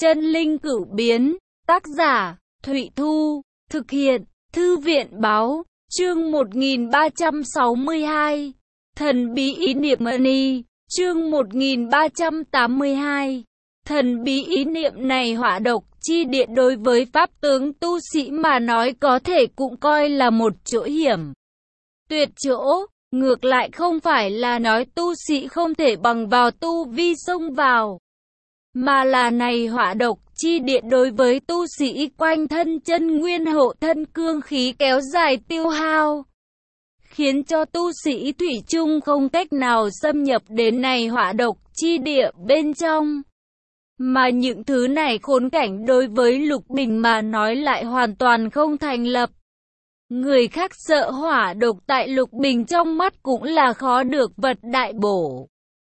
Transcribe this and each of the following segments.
Chân linh cửu biến, tác giả, Thụy Thu, thực hiện, Thư viện báo, chương 1362, thần bí ý niệm mani, chương 1382, thần bí ý niệm này hỏa độc chi địa đối với pháp tướng tu sĩ mà nói có thể cũng coi là một chỗ hiểm tuyệt chỗ, ngược lại không phải là nói tu sĩ không thể bằng vào tu vi xông vào, mà là này hỏa độc chi địa đối với tu sĩ quanh thân chân nguyên hộ thân cương khí kéo dài tiêu hao, khiến cho tu sĩ thủy chung không cách nào xâm nhập đến này hỏa độc chi địa bên trong. Mà những thứ này khốn cảnh đối với Lục Bình mà nói lại hoàn toàn không thành lập. Người khác sợ hỏa độc tại Lục Bình trong mắt cũng là khó được vật đại bổ.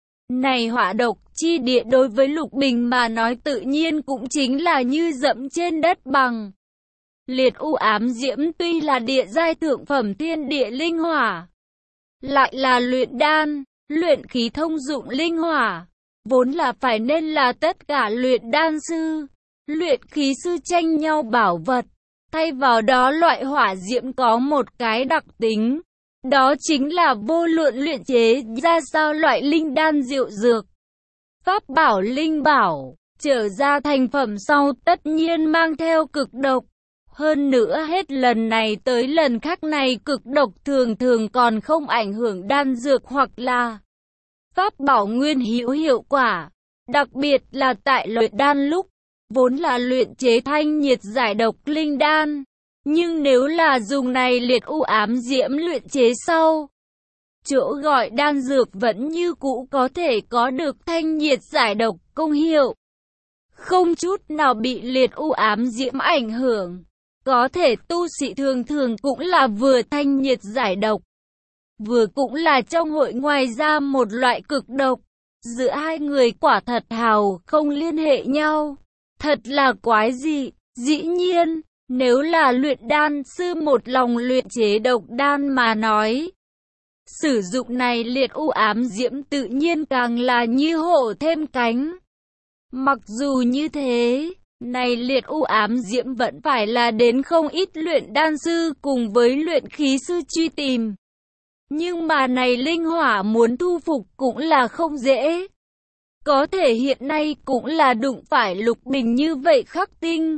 Này hỏa độc chi địa đối với Lục Bình mà nói tự nhiên cũng chính là như dẫm trên đất bằng. Liệt u ám diễm tuy là địa giai thượng phẩm thiên địa linh hỏa, lại là luyện đan, luyện khí thông dụng linh hỏa, vốn là phải nên là tất cả luyện đan sư, luyện khí sư tranh nhau bảo vật. Thay vào đó loại hỏa diễm có một cái đặc tính, đó chính là vô luận luyện chế ra sao loại linh đan diệu dược, pháp bảo linh bảo, trở ra thành phẩm sau tất nhiên mang theo cực độc. Hơn nữa hết lần này tới lần khác này cực độc thường thường còn không ảnh hưởng đan dược hoặc là pháp bảo nguyên hữu hiệu quả. Đặc biệt là tại luyện đan lúc, vốn là luyện chế thanh nhiệt giải độc linh đan. Nhưng nếu là dùng này liệt u ám diễm luyện chế sau, chỗ gọi đan dược vẫn như cũ có thể có được thanh nhiệt giải độc công hiệu, không chút nào bị liệt u ám diễm ảnh hưởng. Có thể tu sĩ thường thường cũng là vừa thanh nhiệt giải độc, vừa cũng là trong hội ngoài ra một loại cực độc. Giữa hai người quả thật hào không liên hệ nhau. Thật là quái dị. Dĩ nhiên, nếu là luyện đan sư một lòng luyện chế độc đan mà nói, sử dụng này liệt u ám diễm tự nhiên càng là như hổ thêm cánh. Mặc dù như thế, này liệt u ám diễm vẫn phải là đến không ít luyện đan sư cùng với luyện khí sư truy tìm. Nhưng mà này linh hỏa muốn thu phục cũng là không dễ. Có thể hiện nay cũng là đụng phải Lục Bình như vậy khắc tinh,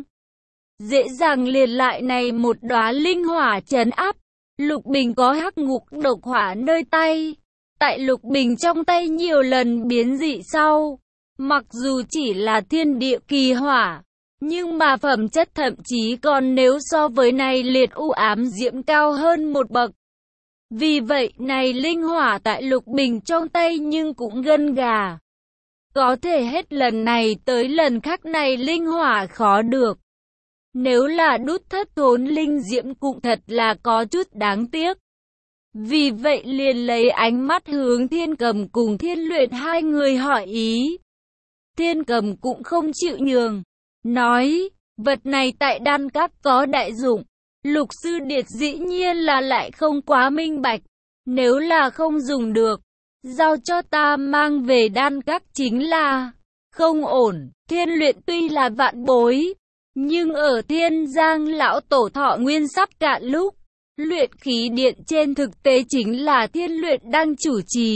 dễ dàng liền lại này một đóa linh hỏa trấn áp. Lục Bình có hắc ngục độc hỏa nơi tay. Tại Lục Bình trong tay nhiều lần biến dị sau, mặc dù chỉ là thiên địa kỳ hỏa, nhưng mà phẩm chất thậm chí còn nếu so với này liệt u ám diễm cao hơn một bậc. Vì vậy này linh hỏa tại Lục Bình trong tay nhưng cũng gân gà. Có thể hết lần này tới lần khác này linh hỏa khó được. Nếu là đút thất thốn linh diễm cũng thật là có chút đáng tiếc. Vì vậy liền lấy ánh mắt hướng Thiên Cầm cùng Thiên Luyện hai người hỏi ý. Thiên Cầm cũng không chịu nhường, nói, vật này tại đan các có đại dụng. Lục sư điệt dĩ nhiên là lại không quá minh bạch. Nếu là không dùng được, giao cho ta mang về đan các chính là không ổn. Thiên Luyện tuy là vạn bối, nhưng ở Thiên Giang lão tổ thọ nguyên sắp cạn lúc, luyện khí điện trên thực tế chính là Thiên Luyện đang chủ trì.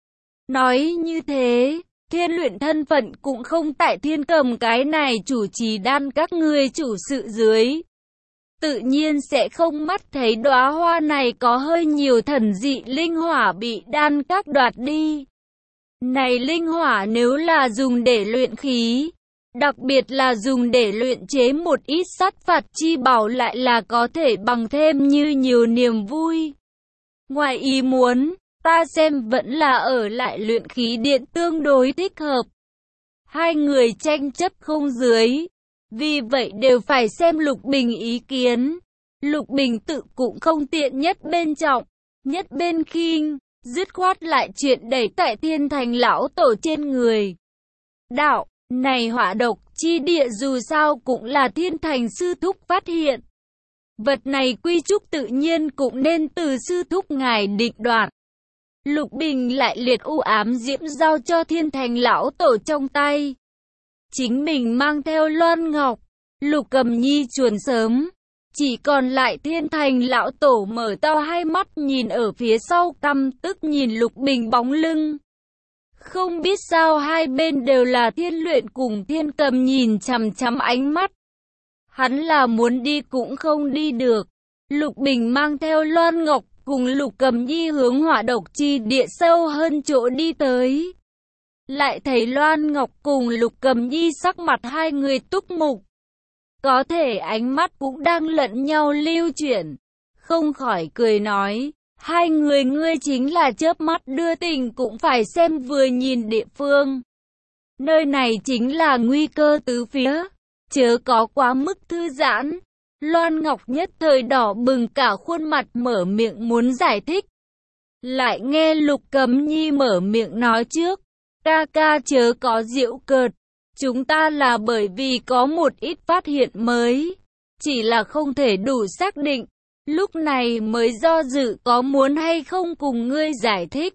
Nói như thế, Thiên Luyện thân phận cũng không tại Thiên Cầm cái này chủ trì đan các người chủ sự dưới. Tự nhiên sẽ không mắt thấy đóa hoa này có hơi nhiều thần dị linh hỏa bị đan các đoạt đi. Này linh hỏa nếu là dùng để luyện khí, đặc biệt là dùng để luyện chế một ít sát phạt chi bảo lại là có thể bằng thêm như nhiều niềm vui. Ngoài ý muốn, ta xem vẫn là ở lại luyện khí điện tương đối thích hợp. Hai người tranh chấp không dưới. Vì vậy đều phải xem Lục Bình ý kiến. Lục Bình tự cũng không tiện nhất bên trọng, nhất bên khinh, dứt khoát lại chuyện đẩy tại Thiên Thành lão tổ trên người. Đạo, này hỏa độc chi địa dù sao cũng là Thiên Thành sư thúc phát hiện. Vật này quy trúc tự nhiên cũng nên từ sư thúc ngài định đoạt. Lục Bình lại liệt u ám diễm giao cho Thiên Thành lão tổ trong tay. chính mình mang theo Loan Ngọc. Lục Cầm Nhi chuồn sớm, chỉ còn lại Thiên Thành lão tổ mở to hai mắt nhìn ở phía sau, căm tức nhìn Lục Bình bóng lưng. Không biết sao hai bên đều là Thiên Luyện cùng Thiên Cầm nhìn chằm chằm ánh mắt. Hắn là muốn đi cũng không đi được. Lục Bình mang theo Loan Ngọc cùng Lục Cầm Nhi hướng Hỏa Độc Chi Địa sâu hơn chỗ đi tới. Lại thấy Loan Ngọc cùng Lục Cầm Nhi sắc mặt hai người túc mục. Có thể ánh mắt cũng đang lẫn nhau lưu chuyển. Không khỏi cười nói, hai người ngươi chính là chớp mắt đưa tình cũng phải xem vừa nhìn địa phương. Nơi này chính là nguy cơ tứ phía, chớ có quá mức thư giãn. Loan Ngọc nhất thời đỏ bừng cả khuôn mặt mở miệng muốn giải thích. Lại nghe Lục Cầm Nhi mở miệng nói trước, ca ca chớ có giễu cợt. Chúng ta là bởi vì có một ít phát hiện mới, chỉ là không thể đủ xác định, lúc này mới do dự có muốn hay không cùng ngươi giải thích.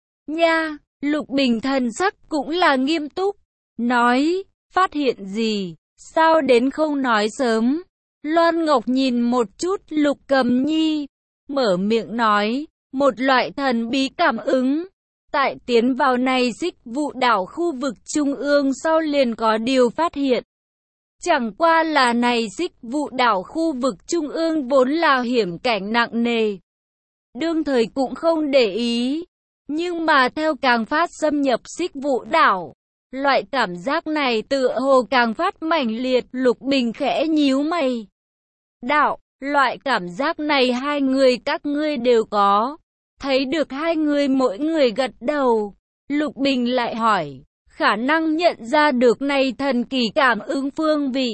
Nha, Lục Bình thần sắc cũng là nghiêm túc, nói, phát hiện gì, sao đến không nói sớm. Loan Ngọc nhìn một chút Lục Cầm Nhi, mở miệng nói, một loại thần bí cảm ứng. Tại tiến vào này Xích Vụ đảo khu vực trung ương sau liền có điều phát hiện. Chẳng qua là này Xích Vụ đảo khu vực trung ương vốn là hiểm cảnh nặng nề. Đương thời cũng không để ý. Nhưng mà theo càng phát xâm nhập Xích Vụ đảo, loại cảm giác này tựa hồ càng phát mãnh liệt. Lục Bình khẽ nhíu mày. Đạo, loại cảm giác này hai người các ngươi đều có. Thấy được hai người mỗi người gật đầu, Lục Bình lại hỏi, khả năng nhận ra được này thần kỳ cảm ứng phương vị.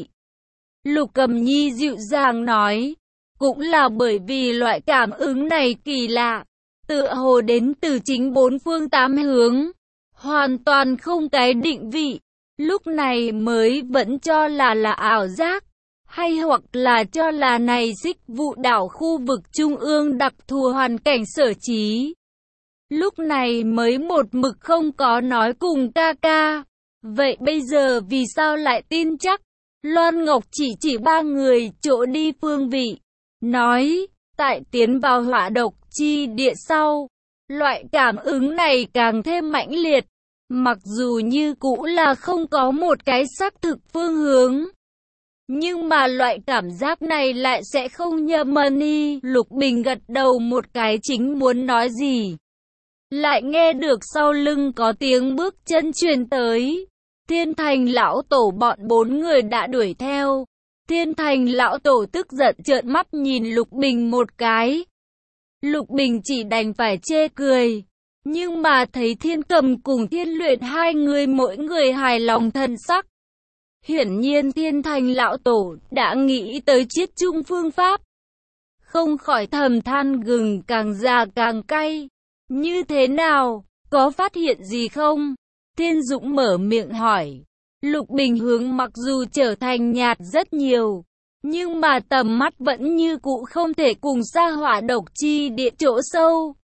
Lục Cầm Nhi dịu dàng nói, cũng là bởi vì loại cảm ứng này kỳ lạ, tựa hồ đến từ chính bốn phương tám hướng, hoàn toàn không cái định vị, lúc này mới vẫn cho là ảo giác. Hay hoặc là cho là này Xích Vụ đảo khu vực trung ương đặc thù hoàn cảnh sở trí. Lúc này mới một mực không có nói cùng ca ca. Vậy bây giờ vì sao lại tin chắc? Loan Ngọc chỉ ba người chỗ đi phương vị. Nói, tại tiến vào Hỏa Độc Chi Địa sau, loại cảm ứng này càng thêm mãnh liệt. Mặc dù như cũ là không có một cái xác thực phương hướng. Nhưng mà loại cảm giác này lại sẽ không nhầm đi. Lục Bình gật đầu một cái chính muốn nói gì. Lại nghe được sau lưng có tiếng bước chân truyền tới. Thiên Thành lão tổ bọn bốn người đã đuổi theo. Thiên Thành lão tổ tức giận trợn mắt nhìn Lục Bình một cái. Lục Bình chỉ đành phải chê cười. Nhưng mà thấy Thiên Cầm cùng Thiên Luyện hai người mỗi người hài lòng thần sắc. Hiển nhiên Thiên Thành lão tổ đã nghĩ tới chiết chung phương pháp. Không khỏi thầm than gừng càng già càng cay. Như thế nào? Có phát hiện gì không? Thiên Dũng mở miệng hỏi. Lục Bình hướng mặc dù trở thành nhạt rất nhiều. Nhưng mà tầm mắt vẫn như cũ không thể cùng xa Hỏa Độc Chi Địa chỗ sâu.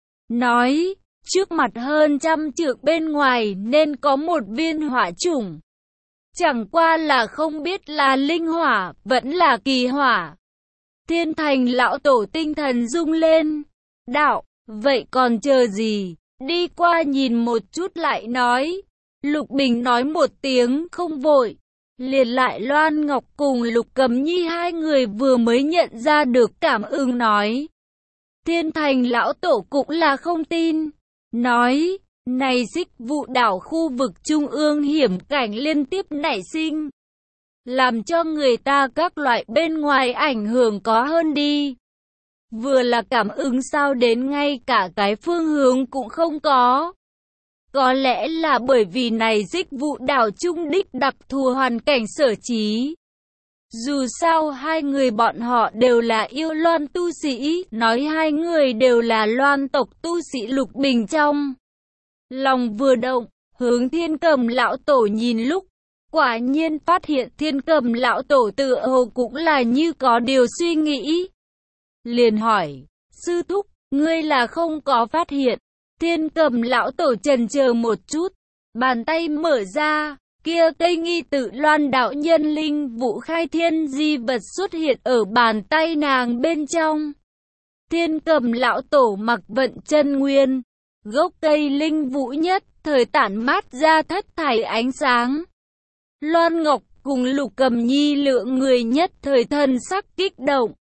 Nói, trước mặt hơn 100 trượng bên ngoài nên có một viên hỏa chủng. Chẳng qua là không biết là linh hỏa, vẫn là kỳ hỏa. Thiên Thành lão tổ tinh thần rung lên. Đạo, vậy còn chờ gì? Đi qua nhìn một chút lại nói. Lục Bình nói một tiếng không vội. Liền lại Loan Ngọc cùng Lục Cầm Nhi hai người vừa mới nhận ra được cảm ứng nói. Thiên Thành lão tổ cũng là không tin. Nói, này Xích Vụ đảo khu vực trung ương hiểm cảnh liên tiếp nảy sinh. Làm cho người ta các loại bên ngoài ảnh hưởng có hơn đi. Vừa là cảm ứng sao đến ngay cả cái phương hướng cũng không có. Có lẽ là bởi vì này Xích Vụ đảo trung đích đặc thù hoàn cảnh sở trí. Dù sao hai người bọn họ đều là yêu Loan tu sĩ, nói hai người đều là Loan tộc tu sĩ. Lục Bình trong lòng vừa động, hướng Thiên Cầm lão tổ nhìn lúc, quả nhiên phát hiện Thiên Cầm lão tổ tựa hồ cũng là như có điều suy nghĩ. Liền hỏi, sư thúc, ngươi là không có phát hiện. Thiên Cầm lão tổ chần chờ một chút, bàn tay mở ra, Kia cây nghi tự Loan đạo nhân linh vũ khai thiên di vật xuất hiện ở bàn tay nàng bên trong. Thiên Cầm lão tổ mặc vận chân nguyên, gốc cây linh vũ nhất thời tản mát ra thất thải ánh sáng. Loan Ngọc cùng Lục Cầm Nhi lượng người nhất thời thần sắc kích động.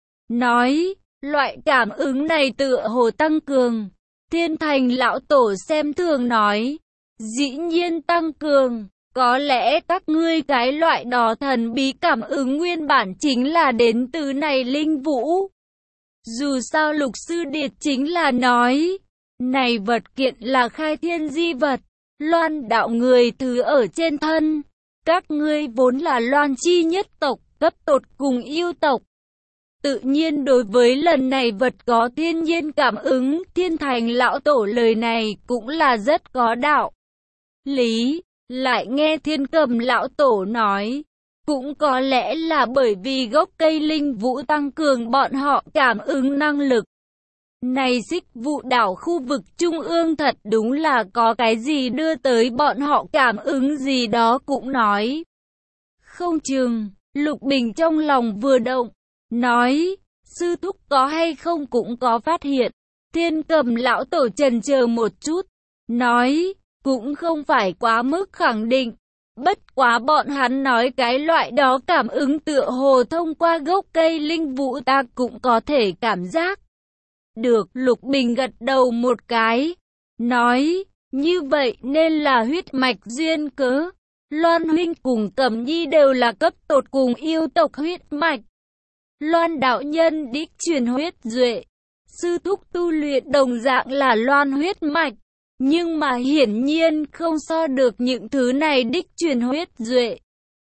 Nói, loại cảm ứng này tựa hồ tăng cường. Thiên Thành lão tổ xem thường nói, dĩ nhiên tăng cường. Có lẽ các ngươi cái loại đó thần bí cảm ứng nguyên bản chính là đến từ này linh vũ. Dù sao Lục Sư Điệt chính là nói, này vật kiện là khai thiên di vật, Loan đạo người thứ ở trên thân. Các ngươi vốn là Loan chi nhất tộc, cấp tột cùng yêu tộc. Tự nhiên đối với lần này vật có thiên nhiên cảm ứng, Thiên Thành lão tổ lời này cũng là rất có đạo lý. Lại nghe Thiên Cầm lão tổ nói, cũng có lẽ là bởi vì gốc cây linh vũ tăng cường bọn họ cảm ứng năng lực. Này Xích Vụ đảo khu vực trung ương thật đúng là có cái gì đưa tới bọn họ cảm ứng gì đó cũng nói. Không chừng, Lục Bình trong lòng vừa động, nói, sư thúc có hay không cũng có phát hiện. Thiên Cầm lão tổ chần chờ một chút, nói, cũng không phải quá mức khẳng định. Bất quá bọn hắn nói cái loại đó cảm ứng tựa hồ thông qua gốc cây linh vũ ta cũng có thể cảm giác được. Lục Bình gật đầu một cái, nói, như vậy nên là huyết mạch duyên cớ. Loan huynh cùng Cẩm Nhi đều là cấp tột cùng yêu tộc huyết mạch. Loan đạo nhân đích truyền huyết duệ, sư thúc tu luyện đồng dạng là Loan huyết mạch. Nhưng mà hiển nhiên không so được những thứ này đích truyền huyết duệ.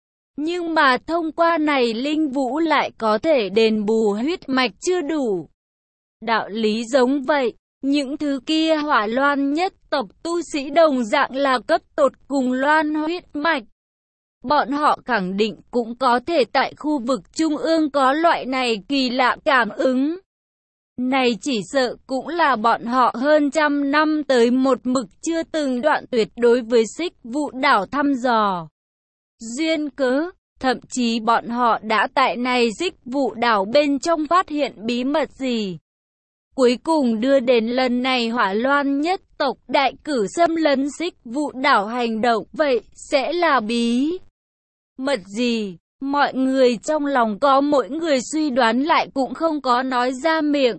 Nhưng mà thông qua này linh vũ lại có thể đền bù huyết mạch chưa đủ. Đạo lý giống vậy, những thứ kia Hỏa Loan nhất tộc tu sĩ đồng dạng là cấp tột cùng Loan huyết mạch. Bọn họ khẳng định cũng có thể tại khu vực trung ương có loại này kỳ lạ cảm ứng. Này chỉ sợ cũng là bọn họ hơn trăm năm tới một mực chưa từng đoạn tuyệt đối với Xích Vụ đảo thăm dò duyên cớ, thậm chí bọn họ đã tại này Xích Vụ đảo bên trong phát hiện bí mật gì. Cuối cùng đưa đến lần này Hỏa Loan nhất tộc đại cử xâm lấn Xích Vụ đảo hành động, vậy sẽ là bí mật gì? Mọi người trong lòng có mỗi người suy đoán lại cũng không có nói ra miệng.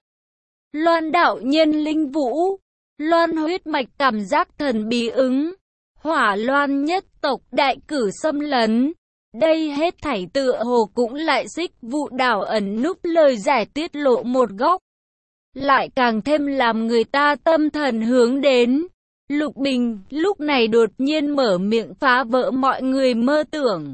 Loan đạo nhân linh vũ, Loan huyết mạch cảm giác thần bí ứng, Hỏa Loan nhất tộc đại cử xâm lấn. Đây hết thảy tựa hồ cũng lại Xích Vụ đảo ẩn núp lời giải tiết lộ một góc. Lại càng thêm làm người ta tâm thần hướng đến. Lục Bình lúc này đột nhiên mở miệng phá vỡ mọi người mơ tưởng.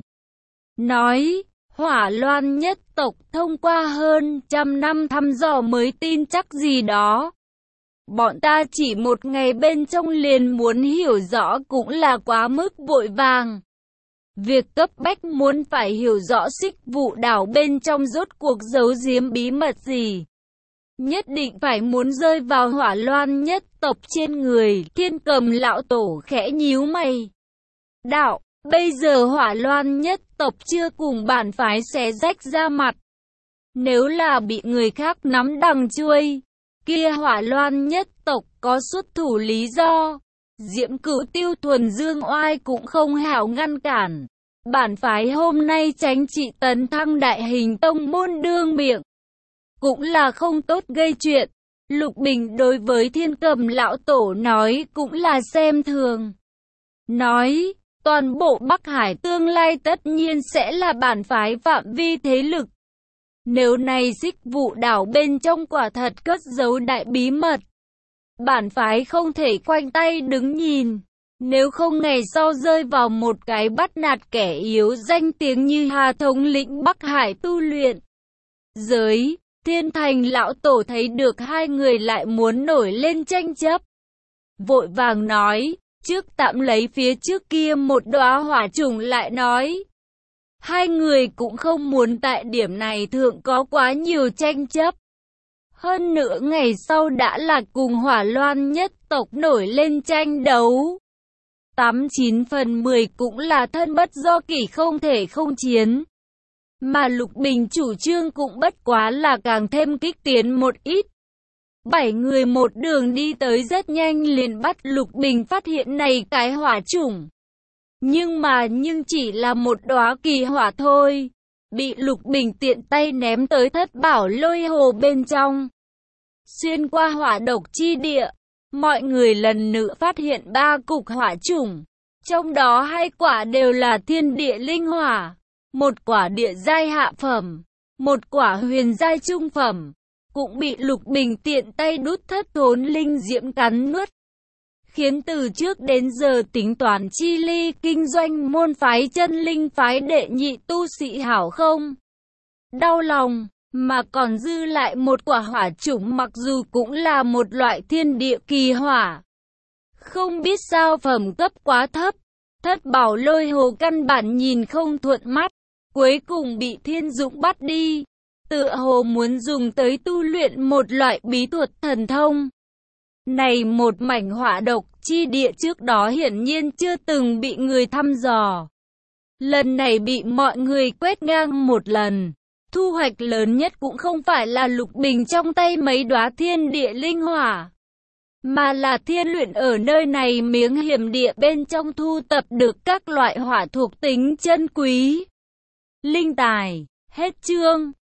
Nói, Hỏa Loan nhất tộc thông qua hơn trăm năm thăm dò mới tin chắc gì đó. Bọn ta chỉ một ngày bên trong liền muốn hiểu rõ cũng là quá mức vội vàng. Việc cấp bách muốn phải hiểu rõ Xích Vụ đảo bên trong rốt cuộc giấu giếm bí mật gì. Nhất định phải muốn rơi vào Hỏa Loan nhất tộc trên người. Thiên Cầm lão tổ khẽ nhíu mày. Đạo, bây giờ Hỏa Loan nhất tộc chưa cùng bản phái xé rách ra mặt. Nếu là bị người khác nắm đằng chuôi, kia Hỏa Loan nhất tộc có xuất thủ lý do. Diễm Cửu Tiêu thuần dương oai cũng không hảo ngăn cản. Bản phái hôm nay tránh trị tấn thăng đại hình tông môn đương miệng, cũng là không tốt gây chuyện. Lục Bình đối với Thiên Cầm lão tổ nói cũng là xem thường. Nói, toàn bộ Bắc Hải tương lai tất nhiên sẽ là bản phái phạm vi thế lực. Nếu này Xích Vụ đảo bên trong quả thật cất giấu đại bí mật, bản phái không thể khoanh tay đứng nhìn. Nếu không ngày sau rơi vào một cái bắt nạt kẻ yếu danh tiếng như Hà thống lĩnh Bắc Hải tu luyện giới. Thiên Thành lão tổ thấy được hai người lại muốn nổi lên tranh chấp, vội vàng nói, trước tạm lấy phía trước kia một đóa hỏa trùng lại nói. Hai người cũng không muốn tại điểm này thượng có quá nhiều tranh chấp. Hơn nữa ngày sau đã là cùng Hỏa Loan nhất tộc nổi lên tranh đấu. 89 phần 10 cũng là thân bất do kỷ không thể không chiến. Mà Lục Bình chủ trương cũng bất quá là càng thêm kích tiến một ít. 7 người một đường đi tới rất nhanh liền bắt Lục Bình phát hiện này cái hỏa chủng. Nhưng chỉ là một đóa kỳ hỏa thôi. Bị Lục Bình tiện tay ném tới Thất Bảo Lôi Hồ bên trong. Xuyên qua hỏa độc chi địa, mọi người lần nữa phát hiện 3 cục hỏa chủng. Trong đó 2 quả đều là thiên địa linh hỏa, 1 quả địa giai hạ phẩm, 1 quả huyền giai trung phẩm, cũng bị Lục Bình tiện tay đút Thất Thốn Linh Diễm cắn nuốt. Khiến từ trước đến giờ tính toán chi ly kinh doanh môn phái chân linh phái đệ nhị tu sĩ hảo không đau lòng, mà còn dư lại 1 quả hỏa chủng mặc dù cũng là một loại thiên địa kỳ hỏa. Không biết sao phẩm cấp quá thấp, Thất Bảo Lôi Hồ căn bản nhìn không thuận mắt, cuối cùng bị Thiên Dũng bắt đi, tựa hồ muốn dùng tới tu luyện một loại bí thuật thần thông. Này một mảnh hỏa độc chi địa trước đó hiển nhiên chưa từng bị người thăm dò. Lần này bị mọi người quét ngang một lần. Thu hoạch lớn nhất cũng không phải là Lục Bình trong tay mấy đóa thiên địa linh hỏa, mà là Thiên Luyện ở nơi này miếng hiểm địa bên trong thu tập được các loại hỏa thuộc tính chân quý. Linh tài, hết chương.